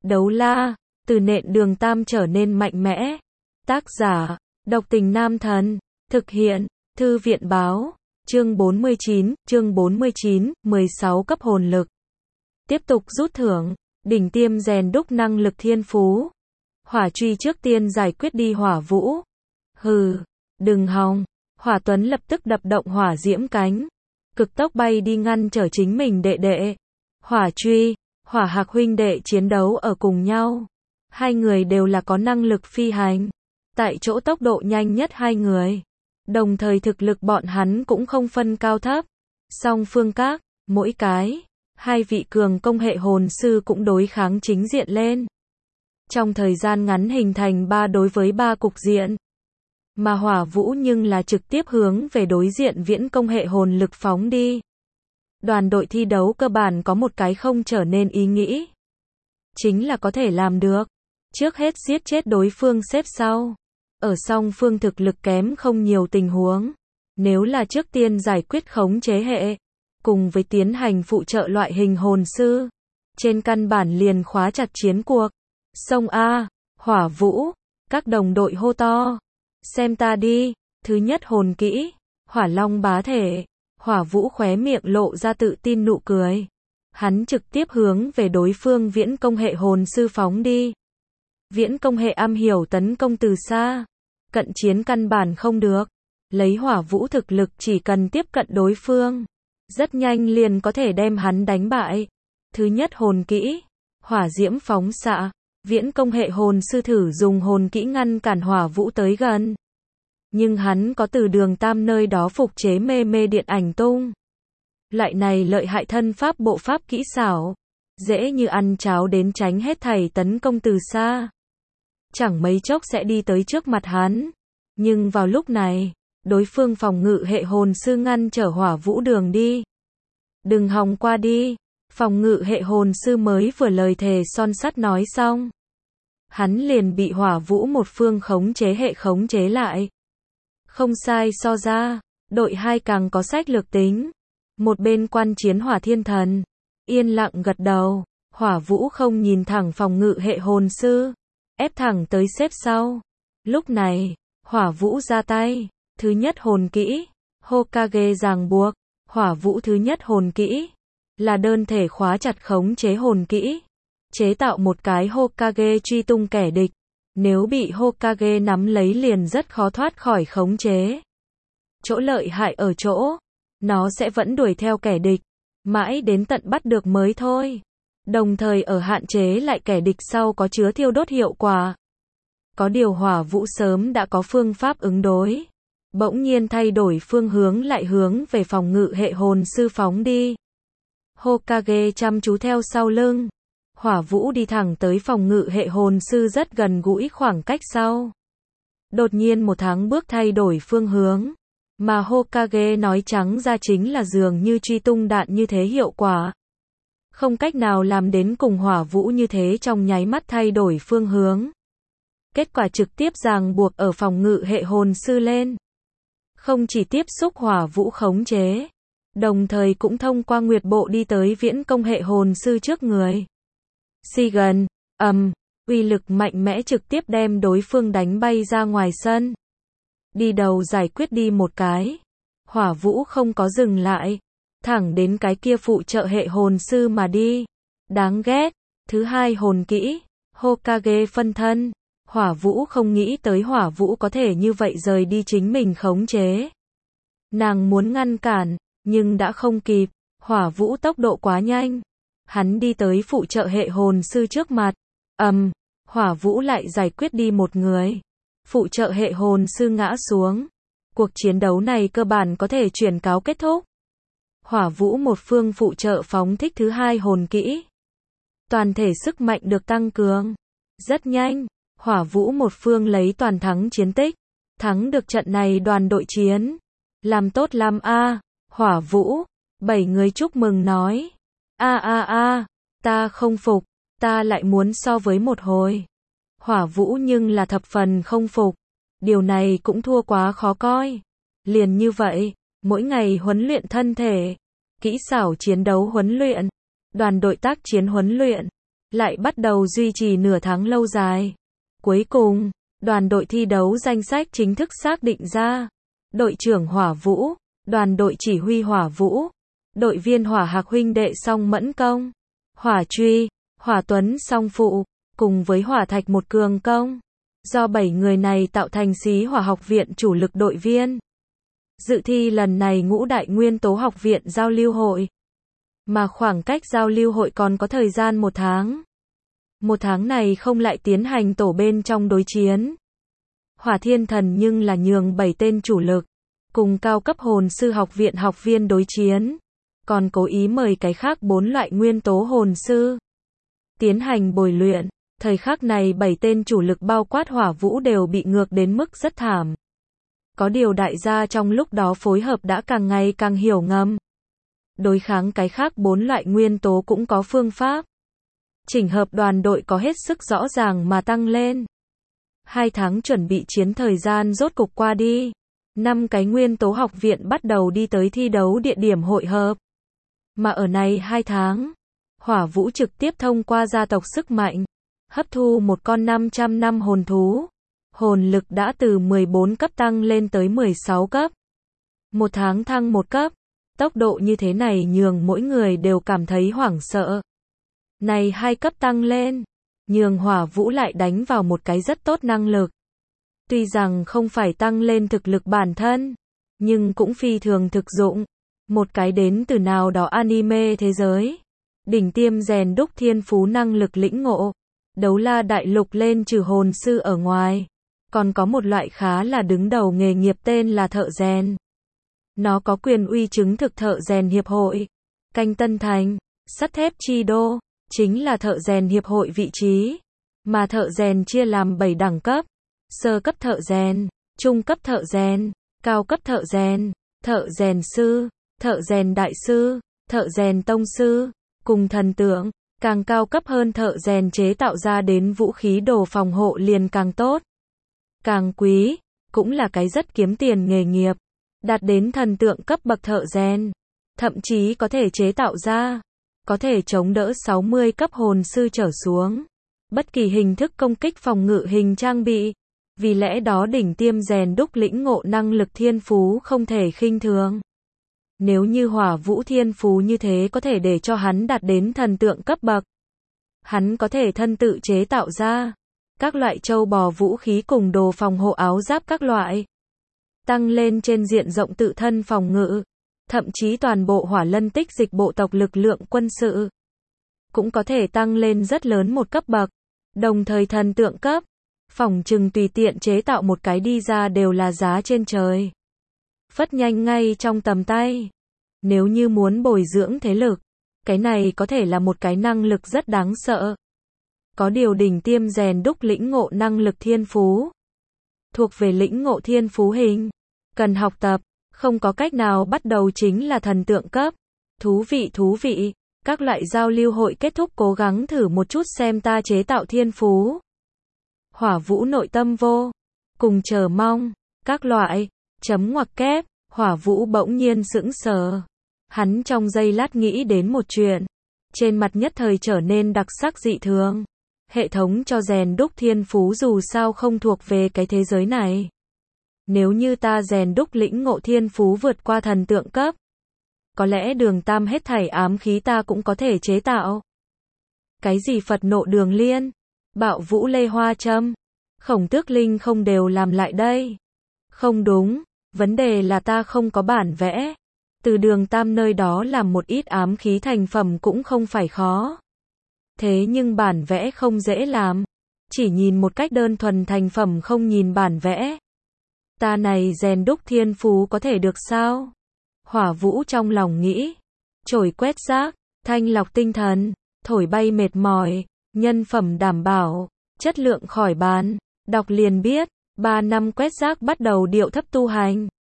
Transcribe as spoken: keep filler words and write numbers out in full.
Đấu la, từ nện đường tam trở nên mạnh mẽ. Tác giả, Độc Tình Nam Thần. Thực hiện, Thư viện Báo. Chương bốn mươi chín, chương bốn mươi chín, mười sáu cấp hồn lực. Tiếp tục rút thưởng, đỉnh tiêm rèn đúc năng lực thiên phú. Hỏa truy trước tiên giải quyết đi hỏa vũ. Hừ, đừng hòng. Hỏa Tuấn lập tức đập động hỏa diễm cánh. Cực tốc bay đi ngăn trở chính mình đệ đệ. Hỏa truy, hỏa hạc huynh đệ chiến đấu ở cùng nhau. Hai người đều là có năng lực phi hành. Tại chỗ tốc độ nhanh nhất hai người. Đồng thời thực lực bọn hắn cũng không phân cao thấp. Song phương các, mỗi cái, hai vị cường công hệ hồn sư cũng đối kháng chính diện lên. Trong thời gian ngắn hình thành ba đối với ba cục diện. Mà hỏa vũ nhưng là trực tiếp hướng về đối diện viễn công hệ hồn lực phóng đi. Đoàn đội thi đấu cơ bản có một cái không trở nên ý nghĩ. Chính là có thể làm được. Trước hết giết chết đối phương xếp sau. Ở song phương thực lực kém không nhiều tình huống. Nếu là trước tiên giải quyết khống chế hệ, cùng với tiến hành phụ trợ loại hình hồn sư. Trên căn bản liền khóa chặt chiến cuộc. Sông A, hỏa vũ, các đồng đội hô to. Xem ta đi, thứ nhất hồn kỹ, hỏa long bá thể. Hỏa vũ khóe miệng lộ ra tự tin nụ cười. Hắn trực tiếp hướng về đối phương viễn công hệ hồn sư phóng đi. Viễn công hệ am hiểu tấn công từ xa. Cận chiến căn bản không được. Lấy hỏa vũ thực lực chỉ cần tiếp cận đối phương. Rất nhanh liền có thể đem hắn đánh bại. Thứ nhất hồn kỹ, hỏa diễm phóng xạ. Viễn công hệ hồn sư thử dùng hồn kỹ ngăn cản hỏa vũ tới gần. Nhưng hắn có từ đường tam nơi đó phục chế mê mê điện ảnh tung. Loại này lợi hại thân pháp bộ pháp kỹ xảo. Dễ như ăn cháo đến tránh hết thảy tấn công từ xa. Chẳng mấy chốc sẽ đi tới trước mặt hắn. Nhưng vào lúc này, đối phương phòng ngự hệ hồn sư ngăn trở hỏa vũ đường đi. Đừng hòng qua đi. Phòng ngự hệ hồn sư mới vừa lời thề son sắt nói xong. Hắn liền bị hỏa vũ một phương khống chế hệ khống chế lại. Không sai so ra, đội hai càng có sách lược tính. Một bên quan chiến hỏa thiên thần, yên lặng gật đầu, hỏa vũ không nhìn thẳng phòng ngự hệ hồn sư, ép thẳng tới xếp sau. Lúc này, hỏa vũ ra tay, thứ nhất hồn kỹ, Hokage ràng buộc, hỏa vũ thứ nhất hồn kỹ, là đơn thể khóa chặt khống chế hồn kỹ, chế tạo một cái Hokage truy tung kẻ địch. Nếu bị Hokage nắm lấy liền rất khó thoát khỏi khống chế. Chỗ lợi hại ở chỗ, nó sẽ vẫn đuổi theo kẻ địch, mãi đến tận bắt được mới thôi. Đồng thời ở hạn chế lại kẻ địch sau có chứa thiêu đốt hiệu quả. Có điều hỏa vũ sớm đã có phương pháp ứng đối. Bỗng nhiên thay đổi phương hướng lại hướng về phòng ngự hệ hồn sư phóng đi. Hokage chăm chú theo sau lưng. Hỏa vũ đi thẳng tới phòng ngự hệ hồn sư rất gần gũi khoảng cách sau. Đột nhiên một tháng bước thay đổi phương hướng. Mà Hokage nói trắng ra chính là dường như truy tung đạn như thế hiệu quả. Không cách nào làm đến cùng hỏa vũ như thế trong nháy mắt thay đổi phương hướng. Kết quả trực tiếp ràng buộc ở phòng ngự hệ hồn sư lên. Không chỉ tiếp xúc hỏa vũ khống chế. Đồng thời cũng thông qua nguyệt bộ đi tới viễn công hệ hồn sư trước người. Si gần, ầm, uy lực mạnh mẽ trực tiếp đem đối phương đánh bay ra ngoài sân. Đi đầu giải quyết đi một cái. Hỏa vũ không có dừng lại. Thẳng đến cái kia phụ trợ hệ hồn sư mà đi. Đáng ghét. Thứ hai hồn kỹ. Hokage phân thân. Hỏa vũ không nghĩ tới hỏa vũ có thể như vậy rời đi chính mình khống chế. Nàng muốn ngăn cản, nhưng đã không kịp. Hỏa vũ tốc độ quá nhanh. Hắn đi tới phụ trợ hệ hồn sư trước mặt. Ầm, um, hỏa vũ lại giải quyết đi một người. Phụ trợ hệ hồn sư ngã xuống. Cuộc chiến đấu này cơ bản có thể chuyển cáo kết thúc. Hỏa vũ một phương phụ trợ phóng thích thứ hai hồn kỹ. Toàn thể sức mạnh được tăng cường. Rất nhanh, hỏa vũ một phương lấy toàn thắng chiến tích. Thắng được trận này đoàn đội chiến. Làm tốt lắm a, hỏa vũ. Bảy người chúc mừng nói. A a a, ta không phục, ta lại muốn so với một hồi. Hỏa vũ nhưng là thập phần không phục. Điều này cũng thua quá khó coi. Liền như vậy, mỗi ngày huấn luyện thân thể, kỹ xảo chiến đấu huấn luyện, đoàn đội tác chiến huấn luyện, lại bắt đầu duy trì nửa tháng lâu dài. Cuối cùng, đoàn đội thi đấu danh sách chính thức xác định ra. Đội trưởng Hỏa Vũ, đoàn đội chỉ huy Hỏa Vũ, đội viên Hỏa Hạc huynh đệ Song Mẫn Công, Hỏa Truy, Hỏa Tuấn Song Phụ, cùng với Hỏa Thạch một cường công. Do bảy người này tạo thành Xí Hỏa học viện chủ lực đội viên. Dự thi lần này ngũ đại nguyên tố học viện giao lưu hội. Mà khoảng cách giao lưu hội còn có thời gian một tháng. Một tháng này không lại tiến hành tổ bên trong đối chiến. Hỏa Thiên Thần nhưng là nhường bảy tên chủ lực, cùng cao cấp hồn sư học viện học viên đối chiến. Còn cố ý mời cái khác bốn loại nguyên tố hồn sư tiến hành bồi luyện. Thời khắc này bảy tên chủ lực bao quát Hỏa Vũ đều bị ngược đến mức rất thảm. Có điều đại gia trong lúc đó phối hợp đã càng ngày càng hiểu ngầm. Đối kháng cái khác bốn loại nguyên tố cũng có phương pháp. Chỉnh hợp đoàn đội có hết sức rõ ràng mà tăng lên. Hai tháng chuẩn bị chiến thời gian rốt cục qua đi. Năm cái nguyên tố học viện bắt đầu đi tới thi đấu địa điểm hội hợp. Mà ở này hai tháng, Hỏa Vũ trực tiếp thông qua gia tộc sức mạnh, hấp thu một con năm trăm năm hồn thú. Hồn lực đã từ mười bốn cấp tăng lên tới mười sáu cấp. Một tháng thăng một cấp. Tốc độ như thế này nhường mỗi người đều cảm thấy hoảng sợ. Này hai cấp tăng lên, nhường Hỏa Vũ lại đánh vào một cái rất tốt năng lực. Tuy rằng không phải tăng lên thực lực bản thân, nhưng cũng phi thường thực dụng. Một cái đến từ nào đó anime thế giới. Đỉnh tiêm rèn đúc thiên phú năng lực lĩnh ngộ. Đấu la đại lục lên trừ hồn sư ở ngoài. Còn có một loại khá là đứng đầu nghề nghiệp tên là thợ rèn. Nó có quyền uy chứng thực thợ rèn hiệp hội. Canh Tân Thành, sắt thép chi đô, chính là thợ rèn hiệp hội vị trí. Mà thợ rèn chia làm bảy đẳng cấp. Sơ cấp thợ rèn, trung cấp thợ rèn, cao cấp thợ rèn, thợ rèn sư, thợ rèn đại sư, thợ rèn tông sư, cùng thần tượng. Càng cao cấp hơn thợ rèn chế tạo ra đến vũ khí đồ phòng hộ liền càng tốt. Càng quý, cũng là cái rất kiếm tiền nghề nghiệp. Đạt đến thần tượng cấp bậc thợ rèn, thậm chí có thể chế tạo ra, có thể chống đỡ sáu mươi cấp hồn sư trở xuống. Bất kỳ hình thức công kích phòng ngự hình trang bị. Vì lẽ đó đỉnh tiêm rèn đúc lĩnh ngộ năng lực thiên phú không thể khinh thường. Nếu như Hỏa Vũ thiên phú như thế có thể để cho hắn đạt đến thần tượng cấp bậc. Hắn có thể thân tự chế tạo ra các loại châu bò vũ khí cùng đồ phòng hộ áo giáp các loại. Tăng lên trên diện rộng tự thân phòng ngự. Thậm chí toàn bộ Hỏa Lân tích dịch bộ tộc lực lượng quân sự. Cũng có thể tăng lên rất lớn một cấp bậc. Đồng thời thần tượng cấp. Phỏng chừng tùy tiện chế tạo một cái đi ra đều là giá trên trời. Phất nhanh ngay trong tầm tay. Nếu như muốn bồi dưỡng thế lực, cái này có thể là một cái năng lực rất đáng sợ. Có điều đỉnh tiêm rèn đúc lĩnh ngộ năng lực thiên phú. Thuộc về lĩnh ngộ thiên phú hình. Cần học tập, không có cách nào bắt đầu chính là thần tượng cấp. Thú vị thú vị, các loại giao lưu hội kết thúc cố gắng thử một chút xem ta chế tạo thiên phú. Hỏa Vũ nội tâm vô cùng chờ mong, các loại, chấm ngoặc kép, Hỏa Vũ bỗng nhiên sững sờ. Hắn trong giây lát nghĩ đến một chuyện, trên mặt nhất thời trở nên đặc sắc dị thường. Hệ thống cho rèn đúc thiên phú dù sao không thuộc về cái thế giới này. Nếu như ta rèn đúc lĩnh ngộ thiên phú vượt qua thần tượng cấp, có lẽ đường tam hết thảy ám khí ta cũng có thể chế tạo. Cái gì Phật nộ đường liên, bạo vũ lê hoa châm, khổng tước linh không đều làm lại đây. Không đúng, vấn đề là ta không có bản vẽ. Từ đường tam nơi đó làm một ít ám khí thành phẩm cũng không phải khó. Thế nhưng bản vẽ không dễ làm. Chỉ nhìn một cách đơn thuần thành phẩm không nhìn bản vẽ. Ta này rèn đúc thiên phú có thể được sao? Hỏa Vũ trong lòng nghĩ. Chổi quét rác, thanh lọc tinh thần, thổi bay mệt mỏi, nhân phẩm đảm bảo, chất lượng khỏi bàn. Đọc liền biết, ba năm quét rác bắt đầu điệu thấp tu hành.